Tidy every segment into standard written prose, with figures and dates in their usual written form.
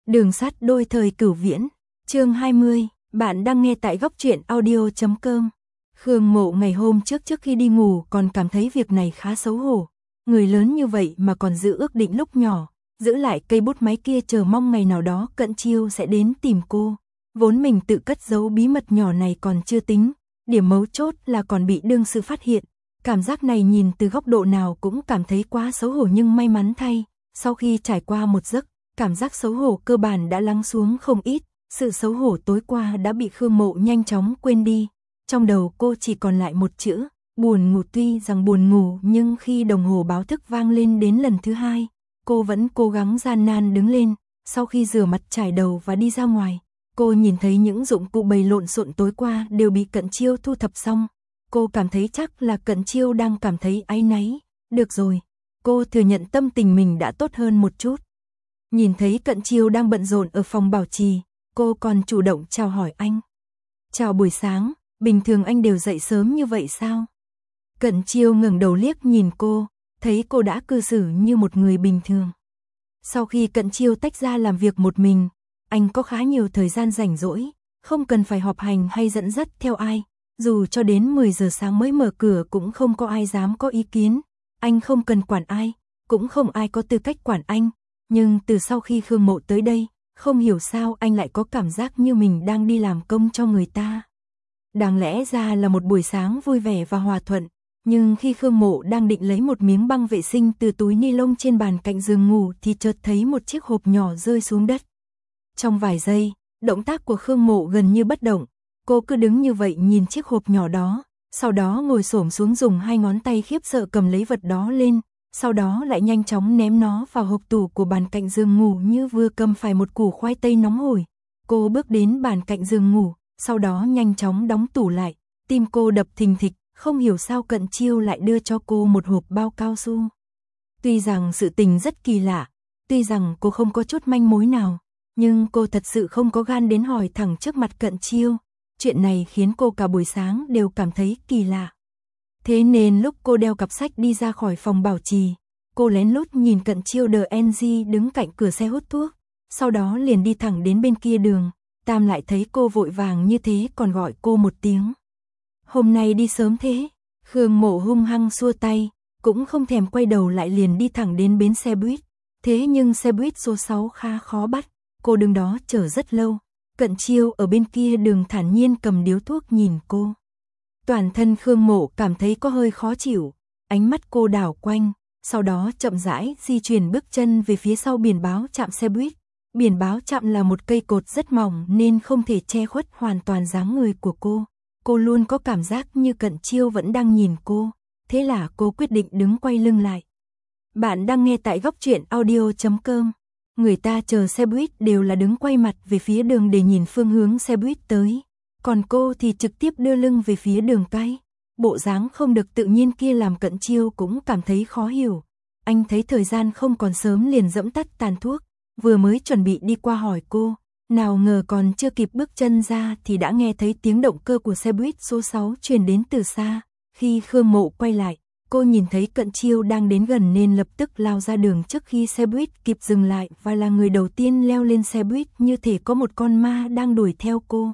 Đường sắt đôi thời cửu viễn, chương 20, bạn đang nghe tại góc truyện audio.com. Khương Mộ ngày hôm trước khi đi ngủ còn cảm thấy việc này khá xấu hổ. Người lớn như vậy mà còn giữ ước định lúc nhỏ, giữ lại cây bút máy kia chờ mong ngày nào đó Cận Chiêu sẽ đến tìm cô. Vốn mình tự cất giấu bí mật nhỏ này còn chưa tính, điểm mấu chốt là còn bị đương sự phát hiện. Cảm giác này nhìn từ góc độ nào cũng cảm thấy quá xấu hổ, nhưng may mắn thay, sau khi trải qua một giấc, cảm giác xấu hổ cơ bản đã lắng xuống không ít, sự xấu hổ tối qua đã bị Khương Mộ nhanh chóng quên đi. Trong đầu cô chỉ còn lại một chữ, buồn ngủ. Tuy rằng buồn ngủ nhưng khi đồng hồ báo thức vang lên đến lần thứ hai, cô vẫn cố gắng gian nan đứng lên. Sau khi rửa mặt chải đầu và đi ra ngoài, cô nhìn thấy những dụng cụ bày lộn xộn tối qua đều bị Cận Chiêu thu thập xong. Cô cảm thấy chắc là Cận Chiêu đang cảm thấy áy náy. Được rồi, cô thừa nhận tâm tình mình đã tốt hơn một chút. Nhìn thấy Cận Chiêu đang bận rộn ở phòng bảo trì, cô còn chủ động chào hỏi anh. Chào buổi sáng, bình thường anh đều dậy sớm như vậy sao? Cận Chiêu ngẩng đầu liếc nhìn cô, thấy cô đã cư xử như một người bình thường. Sau khi Cận Chiêu tách ra làm việc một mình, anh có khá nhiều thời gian rảnh rỗi, không cần phải họp hành hay dẫn dắt theo ai. Dù cho đến 10 giờ sáng mới mở cửa cũng không có ai dám có ý kiến. Anh không cần quản ai, cũng không ai có tư cách quản anh. Nhưng từ sau khi Khương Mộ tới đây, không hiểu sao anh lại có cảm giác như mình đang đi làm công cho người ta. Đáng lẽ ra là một buổi sáng vui vẻ và hòa thuận, nhưng khi Khương Mộ đang định lấy một miếng băng vệ sinh từ túi ni lông trên bàn cạnh giường ngủ thì chợt thấy một chiếc hộp nhỏ rơi xuống đất. Trong vài giây, động tác của Khương Mộ gần như bất động, cô cứ đứng như vậy nhìn chiếc hộp nhỏ đó, sau đó ngồi xổm xuống dùng hai ngón tay khiếp sợ cầm lấy vật đó lên, sau đó lại nhanh chóng ném nó vào hộp tủ của bàn cạnh giường ngủ như vừa cầm phải một củ khoai tây nóng hổi. Cô bước đến bàn cạnh giường ngủ, sau đó nhanh chóng đóng tủ lại, tim cô đập thình thịch, không hiểu sao Cận Chiêu lại đưa cho cô một hộp bao cao su. Tuy rằng sự tình rất kỳ lạ, tuy rằng cô không có chút manh mối nào, nhưng cô thật sự không có gan đến hỏi thẳng trước mặt Cận Chiêu. Chuyện này khiến cô cả buổi sáng đều cảm thấy kỳ lạ. Thế nên lúc cô đeo cặp sách đi ra khỏi phòng bảo trì, cô lén lút nhìn Cận Chiêu DNG đứng cạnh cửa xe hút thuốc, sau đó liền đi thẳng đến bên kia đường. Tam lại thấy cô vội vàng như thế còn gọi cô một tiếng. Hôm nay đi sớm thế? Khương Mộ hung hăng xua tay, cũng không thèm quay đầu lại liền đi thẳng đến bến xe buýt. Thế nhưng xe buýt số 6 khá khó bắt, cô đứng đó chờ rất lâu. Cận Chiêu ở bên kia đường thản nhiên cầm điếu thuốc nhìn cô. Toàn thân Khương Mộ cảm thấy có hơi khó chịu, ánh mắt cô đảo quanh, sau đó chậm rãi di chuyển bước chân về phía sau biển báo trạm xe buýt. Biển báo trạm là một cây cột rất mỏng nên không thể che khuất hoàn toàn dáng người của cô. Cô luôn có cảm giác như Cận Chiêu vẫn đang nhìn cô, thế là cô quyết định đứng quay lưng lại. Bạn đang nghe tại góc truyện audio.com. Người ta chờ xe buýt đều là đứng quay mặt về phía đường để nhìn phương hướng xe buýt tới, còn cô thì trực tiếp đưa lưng về phía đường cái. Bộ dáng không được tự nhiên kia làm Cận Chiêu cũng cảm thấy khó hiểu. Anh thấy thời gian không còn sớm liền giẫm tắt tàn thuốc, vừa mới chuẩn bị đi qua hỏi cô, nào ngờ còn chưa kịp bước chân ra thì đã nghe thấy tiếng động cơ của xe buýt số 6 truyền đến từ xa. Khi Khương Mộ quay lại, cô nhìn thấy Cận Chiêu đang đến gần nên lập tức lao ra đường trước khi xe buýt kịp dừng lại và là người đầu tiên leo lên xe buýt, như thể có một con ma đang đuổi theo cô.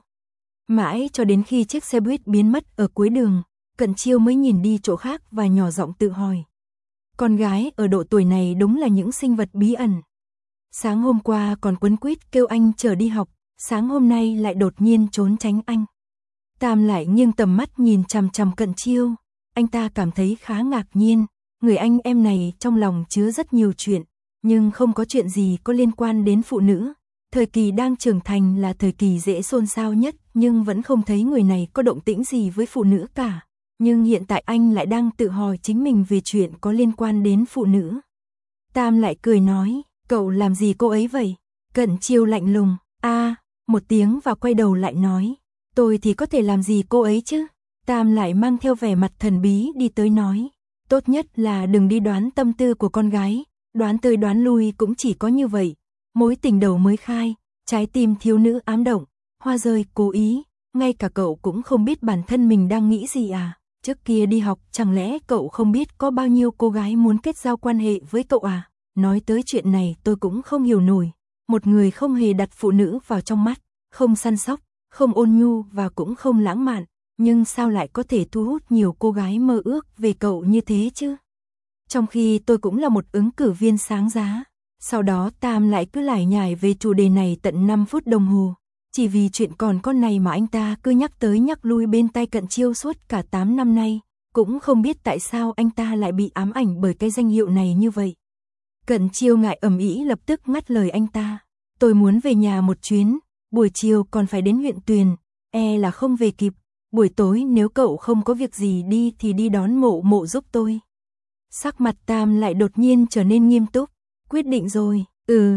Mãi cho đến khi chiếc xe buýt biến mất ở cuối đường, Cận Chiêu mới nhìn đi chỗ khác và nhỏ giọng tự hỏi. Con gái ở độ tuổi này đúng là những sinh vật bí ẩn. Sáng hôm qua còn quấn quýt kêu anh chở đi học, sáng hôm nay lại đột nhiên trốn tránh anh. Tam lại nghiêng tầm mắt nhìn chằm chằm Cận Chiêu. Anh ta cảm thấy khá ngạc nhiên, người anh em này trong lòng chứa rất nhiều chuyện, nhưng không có chuyện gì có liên quan đến phụ nữ. Thời kỳ đang trưởng thành là thời kỳ dễ xôn xao nhất, nhưng vẫn không thấy người này có động tĩnh gì với phụ nữ cả. Nhưng hiện tại anh lại đang tự hỏi chính mình về chuyện có liên quan đến phụ nữ. Tam lại cười nói, cậu làm gì cô ấy vậy? Cận Chiêu lạnh lùng, một tiếng và quay đầu lại nói, tôi thì có thể làm gì cô ấy chứ? Tam lại mang theo vẻ mặt thần bí đi tới nói, tốt nhất là đừng đi đoán tâm tư của con gái, đoán tới đoán lui cũng chỉ có như vậy. Mối tình đầu mới khai, trái tim thiếu nữ ám động, hoa rơi cố ý, ngay cả cậu cũng không biết bản thân mình đang nghĩ gì à? Trước kia đi học chẳng lẽ cậu không biết có bao nhiêu cô gái muốn kết giao quan hệ với cậu à? Nói tới chuyện này tôi cũng không hiểu nổi. một người không hề đặt phụ nữ vào trong mắt, không săn sóc, không ôn nhu và cũng không lãng mạn, nhưng sao lại có thể thu hút nhiều cô gái mơ ước về cậu như thế chứ? Trong khi tôi cũng là một ứng cử viên sáng giá. Sau đó Tam lại cứ lải nhải về chủ đề này tận 5 phút đồng hồ. Chỉ vì chuyện còn con này mà anh ta cứ nhắc tới nhắc lui bên tai Cận Chiêu suốt cả 8 năm nay. Cũng không biết tại sao anh ta lại bị ám ảnh bởi cái danh hiệu này như vậy. Cận Chiêu ngại ầm ĩ lập tức ngắt lời anh ta. Tôi muốn về nhà một chuyến, buổi chiều còn phải đến huyện Tuyền, là không về kịp. Buổi tối nếu cậu không có việc gì đi thì đi đón Mộ Mộ giúp tôi. Sắc mặt Tam lại đột nhiên trở nên nghiêm túc. Quyết định rồi,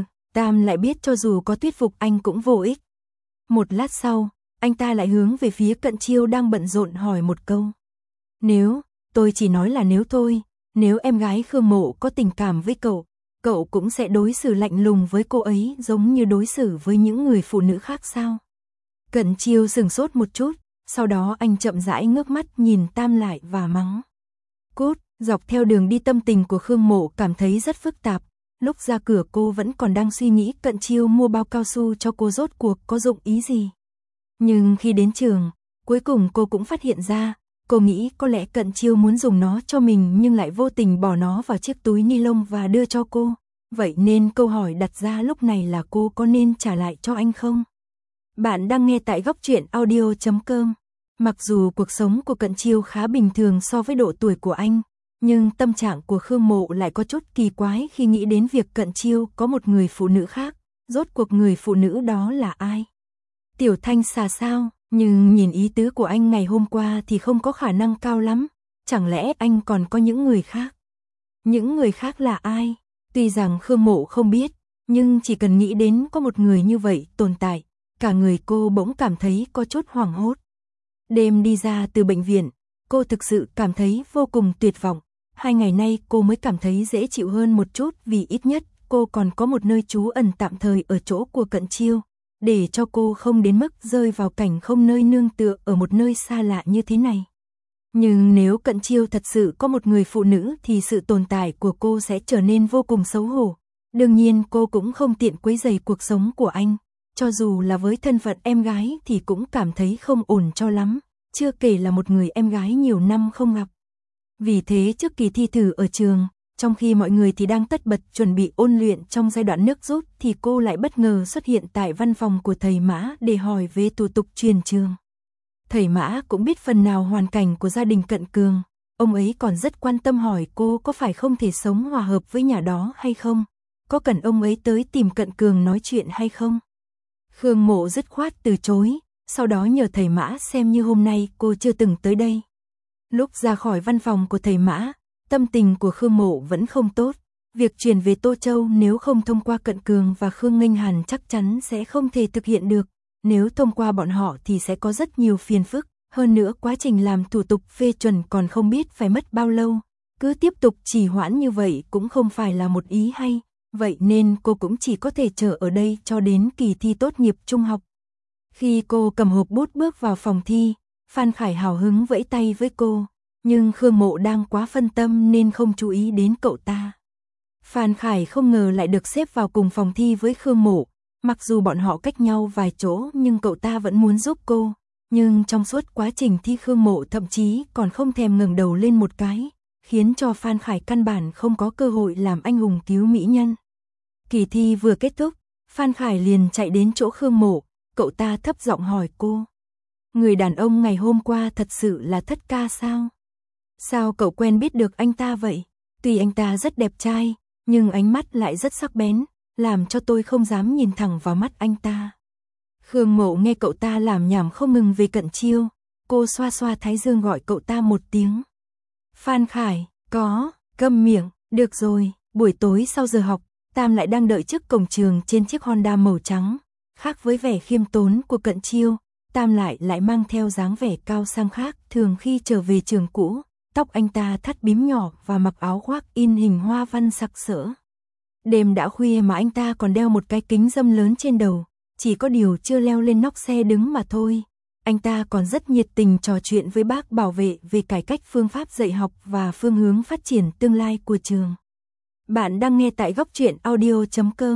Tam lại biết cho dù có thuyết phục anh cũng vô ích. Một lát sau, anh ta lại hướng về phía Cận Chiêu đang bận rộn hỏi một câu. Nếu, tôi chỉ nói là nếu thôi, nếu em gái Khương Mộ có tình cảm với cậu, cậu cũng sẽ đối xử lạnh lùng với cô ấy giống như đối xử với những người phụ nữ khác sao? Cận Chiêu sửng sốt một chút, sau đó anh chậm rãi ngước mắt nhìn Tam lại và mắng. Cút, dọc theo đường đi tâm tình của Khương Mộ cảm thấy rất phức tạp. Lúc ra cửa cô vẫn còn đang suy nghĩ Cận Chiêu mua bao cao su cho cô rốt cuộc có dụng ý gì. Nhưng khi đến trường, cuối cùng cô cũng phát hiện ra, cô nghĩ có lẽ Cận Chiêu muốn dùng nó cho mình nhưng lại vô tình bỏ nó vào chiếc túi ni lông và đưa cho cô. Vậy nên câu hỏi đặt ra lúc này là cô có nên trả lại cho anh không? Bạn đang nghe tại Góc Truyện Audio.com. Mặc dù cuộc sống của Cận Chiêu khá bình thường so với độ tuổi của anh, nhưng tâm trạng của Khương Mộ lại có chút kỳ quái khi nghĩ đến việc Cận Chiêu có một người phụ nữ khác. Rốt cuộc người phụ nữ đó là ai? Tiểu Thanh Xà sao? Nhưng nhìn ý tứ của anh ngày hôm qua thì không có khả năng cao lắm. Chẳng lẽ anh còn có những người khác? Những người khác là ai? Tuy rằng Khương Mộ không biết, nhưng chỉ cần nghĩ đến có một người như vậy tồn tại, cả người cô bỗng cảm thấy có chút hoảng hốt. Đêm đi ra từ bệnh viện, cô thực sự cảm thấy vô cùng tuyệt vọng. 2 ngày nay cô mới cảm thấy dễ chịu hơn một chút vì ít nhất cô còn có một nơi trú ẩn tạm thời ở chỗ của Cận Chiêu, để cho cô không đến mức rơi vào cảnh không nơi nương tựa ở một nơi xa lạ như thế này. Nhưng nếu Cận Chiêu thật sự có một người phụ nữ thì sự tồn tại của cô sẽ trở nên vô cùng xấu hổ. Đương nhiên cô cũng không tiện quấy rầy cuộc sống của anh, cho dù là với thân phận em gái thì cũng cảm thấy không ổn cho lắm, chưa kể là một người em gái nhiều năm không gặp. Vì thế trước kỳ thi thử ở trường, trong khi mọi người thì đang tất bật chuẩn bị ôn luyện trong giai đoạn nước rút thì cô lại bất ngờ xuất hiện tại văn phòng của thầy Mã để hỏi về thủ tục chuyển trường. Thầy Mã cũng biết phần nào hoàn cảnh của gia đình Cận Cường, ông ấy còn rất quan tâm hỏi cô có phải không thể sống hòa hợp với nhà đó hay không, có cần ông ấy tới tìm Cận Cường nói chuyện hay không. Khương Mộ dứt khoát từ chối, sau đó nhờ thầy Mã xem như hôm nay cô chưa từng tới đây. Lúc ra khỏi văn phòng của thầy Mã, tâm tình của Khương Mộ vẫn không tốt. Việc chuyển về Tô Châu nếu không thông qua Cận Cường và Khương Nghênh Hàn chắc chắn sẽ không thể thực hiện được. Nếu thông qua bọn họ thì sẽ có rất nhiều phiền phức. Hơn nữa quá trình làm thủ tục phê chuẩn còn không biết phải mất bao lâu. Cứ tiếp tục trì hoãn như vậy cũng không phải là một ý hay. Vậy nên cô cũng chỉ có thể chờ ở đây cho đến kỳ thi tốt nghiệp trung học. Khi cô cầm hộp bút bước vào phòng thi, Phan Khải hào hứng vẫy tay với cô, nhưng Khương Mộ đang quá phân tâm nên không chú ý đến cậu ta. Phan Khải không ngờ lại được xếp vào cùng phòng thi với Khương Mộ, mặc dù bọn họ cách nhau vài chỗ nhưng cậu ta vẫn muốn giúp cô, nhưng trong suốt quá trình thi Khương Mộ thậm chí còn không thèm ngẩng đầu lên một cái, khiến cho Phan Khải căn bản không có cơ hội làm anh hùng cứu mỹ nhân. Kỳ thi vừa kết thúc, Phan Khải liền chạy đến chỗ Khương Mộ, cậu ta thấp giọng hỏi cô. Người đàn ông ngày hôm qua thật sự là Thất Ca sao? Sao cậu quen biết được anh ta vậy? Tuy anh ta rất đẹp trai, nhưng ánh mắt lại rất sắc bén, làm cho tôi không dám nhìn thẳng vào mắt anh ta. Khương Mộ nghe cậu ta làm nhảm không ngừng về Cận Chiêu, cô xoa xoa thái dương gọi cậu ta một tiếng. Phan Khải, câm miệng, được rồi, buổi tối sau giờ học, Tam lại đang đợi trước cổng trường trên chiếc Honda màu trắng, khác với vẻ khiêm tốn của Cận Chiêu. Tam lại mang theo dáng vẻ cao sang khác thường khi trở về trường cũ, tóc anh ta thắt bím nhỏ và mặc áo khoác in hình hoa văn sặc sỡ. Đêm đã khuya mà anh ta còn đeo một cái kính râm lớn trên đầu, chỉ có điều chưa leo lên nóc xe đứng mà thôi. Anh ta còn rất nhiệt tình trò chuyện với bác bảo vệ về cải cách phương pháp dạy học và phương hướng phát triển tương lai của trường. Bạn đang nghe tại Góc Truyện Audio.com.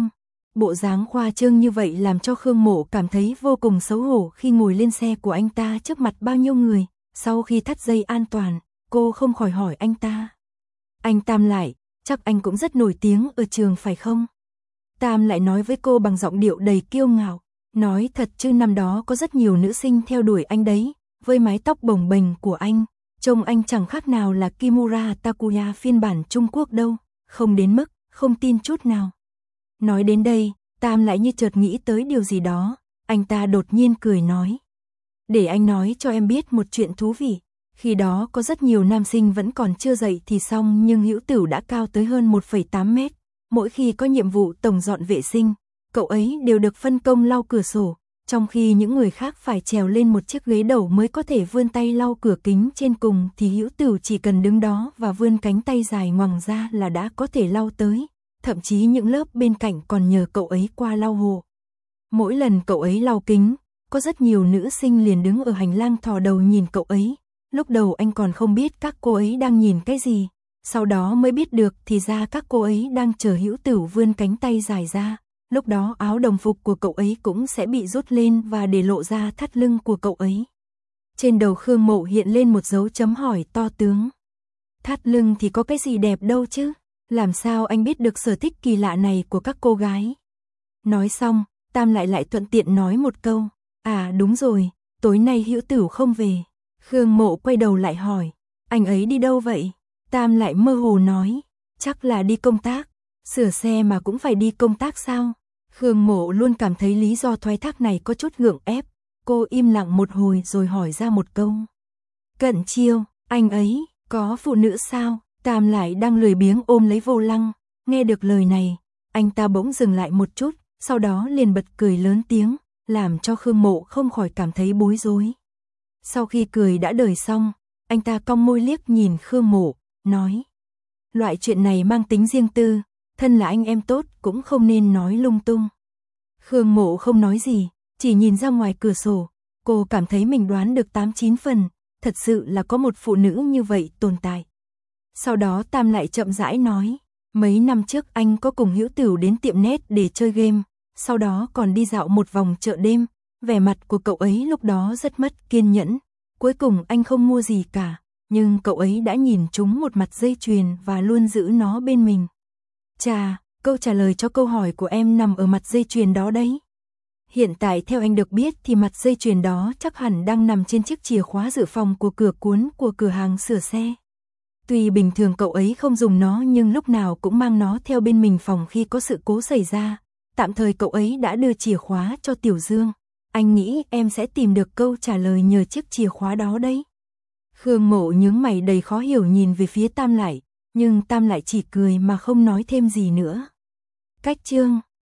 Bộ dáng khoa trương như vậy làm cho Khương Mộ cảm thấy vô cùng xấu hổ khi ngồi lên xe của anh ta trước mặt bao nhiêu người. Sau khi thắt dây an toàn, cô không khỏi hỏi anh ta. Anh Tam lại, chắc anh cũng rất nổi tiếng ở trường phải không? Tam lại nói với cô bằng giọng điệu đầy kiêu ngạo. Nói thật chứ năm đó có rất nhiều nữ sinh theo đuổi anh đấy, với mái tóc bồng bềnh của anh. Trông anh chẳng khác nào là Kimura Takuya phiên bản Trung Quốc đâu, không đến mức, không tin chút nào. Nói đến đây, Tam lại như chợt nghĩ tới điều gì đó, anh ta đột nhiên cười nói. Để anh nói cho em biết một chuyện thú vị, khi đó có rất nhiều nam sinh vẫn còn chưa dậy thì xong nhưng Hữu Tửu đã cao tới hơn 1,8 mét. Mỗi khi có nhiệm vụ tổng dọn vệ sinh, cậu ấy đều được phân công lau cửa sổ, trong khi những người khác phải trèo lên một chiếc ghế đầu mới có thể vươn tay lau cửa kính trên cùng thì Hữu Tửu chỉ cần đứng đó và vươn cánh tay dài ngoằng ra là đã có thể lau tới, thậm chí những lớp bên cạnh còn nhờ cậu ấy qua lau hộ. Mỗi lần cậu ấy lau kính, có rất nhiều nữ sinh liền đứng ở hành lang thò đầu nhìn cậu ấy, lúc đầu anh còn không biết các cô ấy đang nhìn cái gì, sau đó mới biết được thì ra các cô ấy đang chờ Hữu Tửu vươn cánh tay dài ra. Lúc đó áo đồng phục của cậu ấy cũng sẽ bị rút lên và để lộ ra thắt lưng của cậu ấy. Trên đầu Khương Mộ hiện lên một dấu chấm hỏi to tướng. Thắt lưng thì có cái gì đẹp đâu chứ, làm sao anh biết được sở thích kỳ lạ này của các cô gái? Nói xong, Tam lại thuận tiện nói một câu, à đúng rồi, tối nay Hữu Tửu không về. Khương Mộ quay đầu lại hỏi, anh ấy đi đâu vậy? Tam lại mơ hồ nói, chắc là đi công tác, sửa xe mà cũng phải đi công tác sao? Khương Mộ luôn cảm thấy lý do thoái thác này có chút gượng ép, cô im lặng một hồi rồi hỏi ra một câu. Cận Chiêu, anh ấy, có phụ nữ sao? Tam lại đang lười biếng ôm lấy vô lăng, nghe được lời này, anh ta bỗng dừng lại một chút, sau đó liền bật cười lớn tiếng, làm cho Khương Mộ không khỏi cảm thấy bối rối. Sau khi cười đã đời xong, anh ta cong môi liếc nhìn Khương Mộ, nói. Loại chuyện này mang tính riêng tư, thân là anh em tốt cũng không nên nói lung tung. Khương Mộ không nói gì, chỉ nhìn ra ngoài cửa sổ, cô cảm thấy mình đoán được 8-9 phần, thật sự là có một phụ nữ như vậy tồn tại. Sau đó Tam lại chậm rãi nói, mấy năm trước anh có cùng Hữu Tửu đến tiệm net để chơi game, sau đó còn đi dạo một vòng chợ đêm, vẻ mặt của cậu ấy lúc đó rất mất kiên nhẫn, cuối cùng anh không mua gì cả, nhưng cậu ấy đã nhìn trúng một mặt dây chuyền và luôn giữ nó bên mình. Chà, câu trả lời cho câu hỏi của em nằm ở mặt dây chuyền đó đấy. Hiện tại theo anh được biết thì mặt dây chuyền đó chắc hẳn đang nằm trên chiếc chìa khóa dự phòng của cửa cuốn của cửa hàng sửa xe. Tuy bình thường cậu ấy không dùng nó nhưng lúc nào cũng mang nó theo bên mình phòng khi có sự cố xảy ra. Tạm thời cậu ấy đã đưa chìa khóa cho Tiểu Dương. Anh nghĩ em sẽ tìm được câu trả lời nhờ chiếc chìa khóa đó đấy. Khương Mộ nhướng mày đầy khó hiểu nhìn về phía Tam lại, nhưng Tam lại chỉ cười mà không nói thêm gì nữa. Cách chương